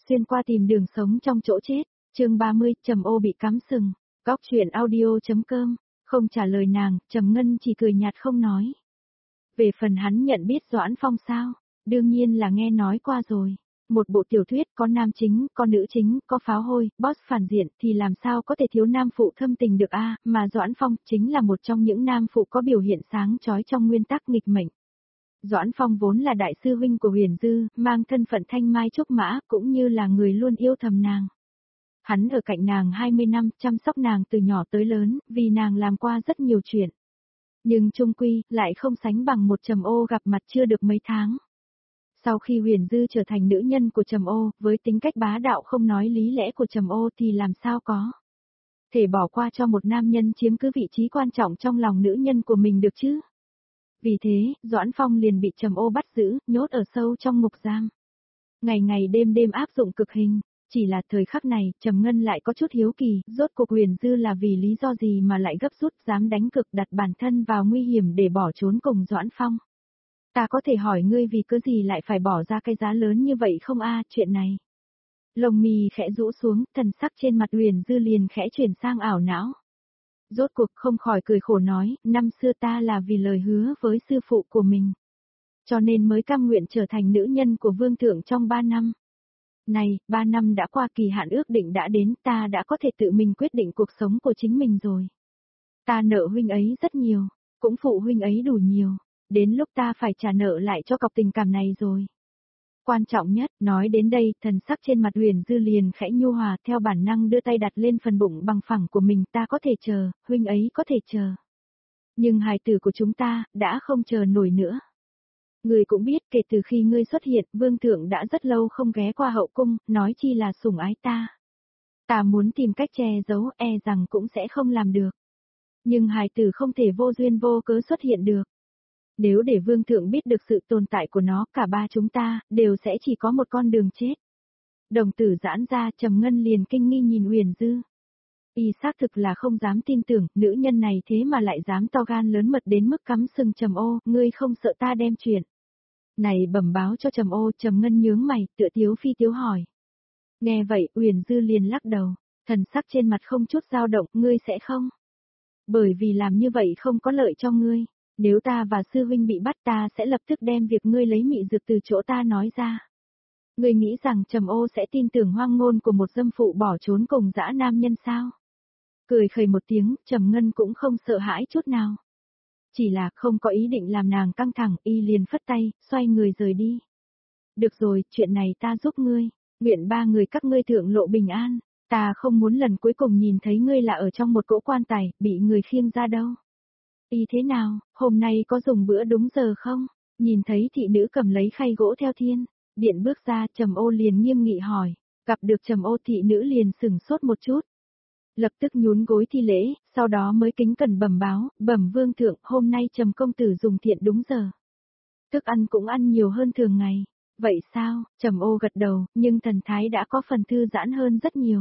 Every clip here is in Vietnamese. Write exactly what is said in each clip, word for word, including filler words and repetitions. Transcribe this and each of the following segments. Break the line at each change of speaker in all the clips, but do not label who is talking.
xuyên qua tìm đường sống trong chỗ chết, chương ba mươi, Trầm Ô bị cắm sừng, góc truyện audio.com, không trả lời nàng, Trầm Ngân chỉ cười nhạt không nói. Về phần hắn nhận biết Doãn Phong sao, đương nhiên là nghe nói qua rồi. Một bộ tiểu thuyết có nam chính, có nữ chính, có pháo hôi, boss phản diện thì làm sao có thể thiếu nam phụ thâm tình được a, mà Doãn Phong chính là một trong những nam phụ có biểu hiện sáng chói trong nguyên tắc nghịch mệnh. Doãn Phong vốn là đại sư huynh của Huyền Dư, mang thân phận thanh mai trúc mã, cũng như là người luôn yêu thầm nàng. Hắn ở cạnh nàng hai mươi năm, chăm sóc nàng từ nhỏ tới lớn, vì nàng làm qua rất nhiều chuyện. Nhưng chung quy, lại không sánh bằng một Trầm Ô gặp mặt chưa được mấy tháng. Sau khi Huyền Dư trở thành nữ nhân của Trầm Ô, với tính cách bá đạo không nói lý lẽ của Trầm Ô thì làm sao có thể bỏ qua cho một nam nhân chiếm cứ vị trí quan trọng trong lòng nữ nhân của mình được chứ? Vì thế, Doãn Phong liền bị Trầm Ô bắt giữ, nhốt ở sâu trong ngục giam. Ngày ngày đêm đêm áp dụng cực hình, chỉ là thời khắc này, Trầm Ngân lại có chút hiếu kỳ, rốt cuộc Huyền Dư là vì lý do gì mà lại gấp rút dám đánh cực đặt bản thân vào nguy hiểm để bỏ trốn cùng Doãn Phong. Ta có thể hỏi ngươi vì cớ gì lại phải bỏ ra cái giá lớn như vậy không a, chuyện này. Lông mì khẽ rũ xuống, thần sắc trên mặt Huyền Dư liền khẽ chuyển sang ảo não. Rốt cuộc không khỏi cười khổ nói, năm xưa ta là vì lời hứa với sư phụ của mình. Cho nên mới cam nguyện trở thành nữ nhân của vương thượng trong ba năm. Này, ba năm đã qua, kỳ hạn ước định đã đến, ta đã có thể tự mình quyết định cuộc sống của chính mình rồi. Ta nợ huynh ấy rất nhiều, cũng phụ huynh ấy đủ nhiều, đến lúc ta phải trả nợ lại cho cọc tình cảm này rồi. Quan trọng nhất, nói đến đây, thần sắc trên mặt Huyền Dư liền khẽ nhu hòa, theo bản năng đưa tay đặt lên phần bụng bằng phẳng của mình, ta có thể chờ, huynh ấy có thể chờ. Nhưng hài tử của chúng ta, đã không chờ nổi nữa. Ngươi cũng biết, kể từ khi ngươi xuất hiện, vương thượng đã rất lâu không ghé qua hậu cung, nói chi là sủng ái ta. Ta muốn tìm cách che giấu, e rằng cũng sẽ không làm được. Nhưng hài tử không thể vô duyên vô cớ xuất hiện được. Nếu để vương thượng biết được sự tồn tại của nó, cả ba chúng ta, đều sẽ chỉ có một con đường chết. Đồng tử giãn ra, Trầm Ngân liền kinh nghi nhìn Huyền Dư. Y xác thực là không dám tin tưởng, nữ nhân này thế mà lại dám to gan lớn mật đến mức cắm sừng Trầm Ô, ngươi không sợ ta đem chuyện này bẩm báo cho Trầm Ô, Trầm Ngân nhướng mày, tựa tiếu phi tiếu hỏi. Nghe vậy, Huyền Dư liền lắc đầu, thần sắc trên mặt không chút dao động, ngươi sẽ không. Bởi vì làm như vậy không có lợi cho ngươi. Nếu ta và sư huynh bị bắt, ta sẽ lập tức đem việc ngươi lấy mị dược từ chỗ ta nói ra. Ngươi nghĩ rằng Trầm Ô sẽ tin tưởng hoang ngôn của một dâm phụ bỏ trốn cùng dã nam nhân sao? Cười khẩy một tiếng, Trầm Ngân cũng không sợ hãi chút nào. Chỉ là không có ý định làm nàng căng thẳng, y liền phất tay, xoay người rời đi. Được rồi, chuyện này ta giúp ngươi, nguyện ba người các ngươi thượng lộ bình an, ta không muốn lần cuối cùng nhìn thấy ngươi là ở trong một cỗ quan tài, bị người khiêng ra đâu. Y thế nào, hôm nay có dùng bữa đúng giờ không? Nhìn thấy thị nữ cầm lấy khay gỗ theo thiên, điện bước ra, Trầm Ô liền nghiêm nghị hỏi, gặp được Trầm Ô thị nữ liền sửng sốt một chút. Lập tức nhún gối thi lễ, sau đó mới kính cẩn bẩm báo, bẩm vương thượng, hôm nay Trầm công tử dùng thiện đúng giờ. Thức ăn cũng ăn nhiều hơn thường ngày. Vậy sao? Trầm Ô gật đầu, nhưng thần thái đã có phần thư giãn hơn rất nhiều.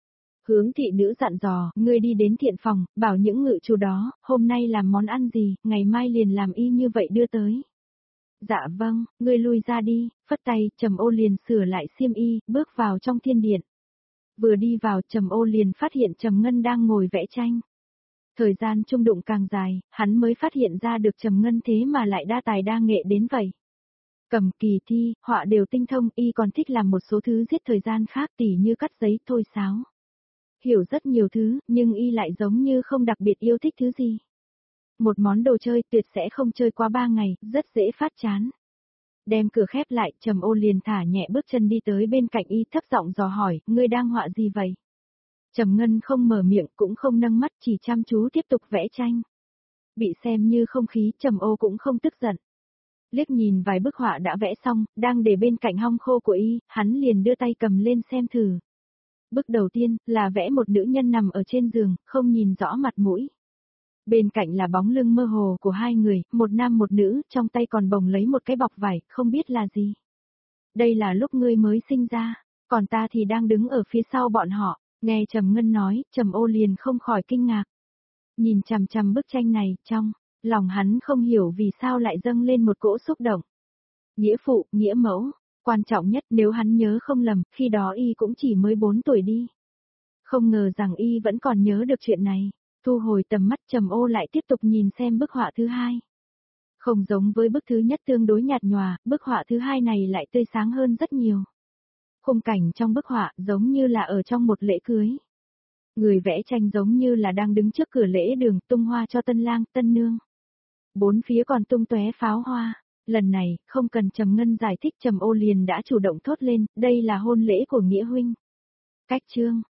Hướng thị nữ dặn dò, ngươi đi đến thiện phòng, bảo những ngự chủ đó, hôm nay làm món ăn gì, ngày mai liền làm y như vậy đưa tới. Dạ vâng, ngươi lui ra đi, phất tay, Trầm Ô liền sửa lại xiêm y, bước vào trong thiên điện. Vừa đi vào, Trầm Ô liền phát hiện Trầm Ngân đang ngồi vẽ tranh. Thời gian chung đụng càng dài, hắn mới phát hiện ra được Trầm Ngân thế mà lại đa tài đa nghệ đến vậy. Cầm kỳ thi, họa đều tinh thông, y còn thích làm một số thứ giết thời gian khác, tỉ như cắt giấy, thôi sáo. Hiểu rất nhiều thứ, nhưng y lại giống như không đặc biệt yêu thích thứ gì. Một món đồ chơi tuyệt sẽ không chơi qua ba ngày, rất dễ phát chán. Đem cửa khép lại, Trầm Ô liền thả nhẹ bước chân đi tới bên cạnh y, thấp giọng dò hỏi, ngươi đang họa gì vậy? Trầm Ngân không mở miệng, cũng không nâng mắt, chỉ chăm chú tiếp tục vẽ tranh. Bị xem như không khí, Trầm Ô cũng không tức giận. Liếc nhìn vài bức họa đã vẽ xong, đang để bên cạnh hong khô của y, hắn liền đưa tay cầm lên xem thử. Bức đầu tiên, là vẽ một nữ nhân nằm ở trên giường, không nhìn rõ mặt mũi. Bên cạnh là bóng lưng mơ hồ của hai người, một nam một nữ, trong tay còn bồng lấy một cái bọc vải, không biết là gì. Đây là lúc ngươi mới sinh ra, còn ta thì đang đứng ở phía sau bọn họ, nghe Trầm Ngân nói, Trầm Ô liền không khỏi kinh ngạc. Nhìn chằm chằm bức tranh này, trong lòng hắn không hiểu vì sao lại dâng lên một cỗ xúc động. Nghĩa phụ, nghĩa mẫu, Quan trọng nhất nếu hắn nhớ không lầm, khi đó y cũng chỉ mới bốn tuổi đi. Không ngờ rằng y vẫn còn nhớ được chuyện này. Thu hồi tầm mắt Trầm Ô lại tiếp tục nhìn xem bức họa thứ hai. Không giống với bức thứ nhất tương đối nhạt nhòa, bức họa thứ hai này lại tươi sáng hơn rất nhiều. Khung cảnh trong bức họa giống như là ở trong một lễ cưới. Người vẽ tranh giống như là đang đứng trước cửa lễ đường tung hoa cho tân lang, tân nương. Bốn phía còn tung tóe pháo hoa. Lần này, không cần Trầm Ngân giải thích Trầm Ô liền đã chủ động thốt lên, đây là hôn lễ của Nghĩa huynh. Cách chương